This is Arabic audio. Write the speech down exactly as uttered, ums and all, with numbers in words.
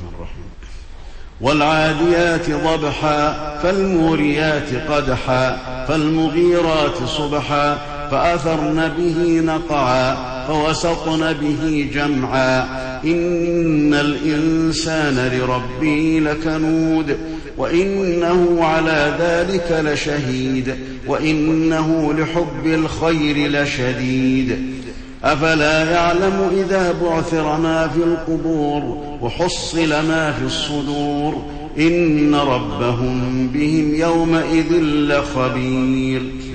الرحيم. والعاديات ضبحا فالموريات قدحا فالمغيرات صبحا فأثرن به نقعا فوسطن به جمعا إن الإنسان لربه لكنود وإنه على ذلك لشهيد وإنه لحب الخير لشديد أفلا يعلم إذا بعثر ما في القبور وحصل ما في الصدور إن ربهم بهم يومئذ لخبير.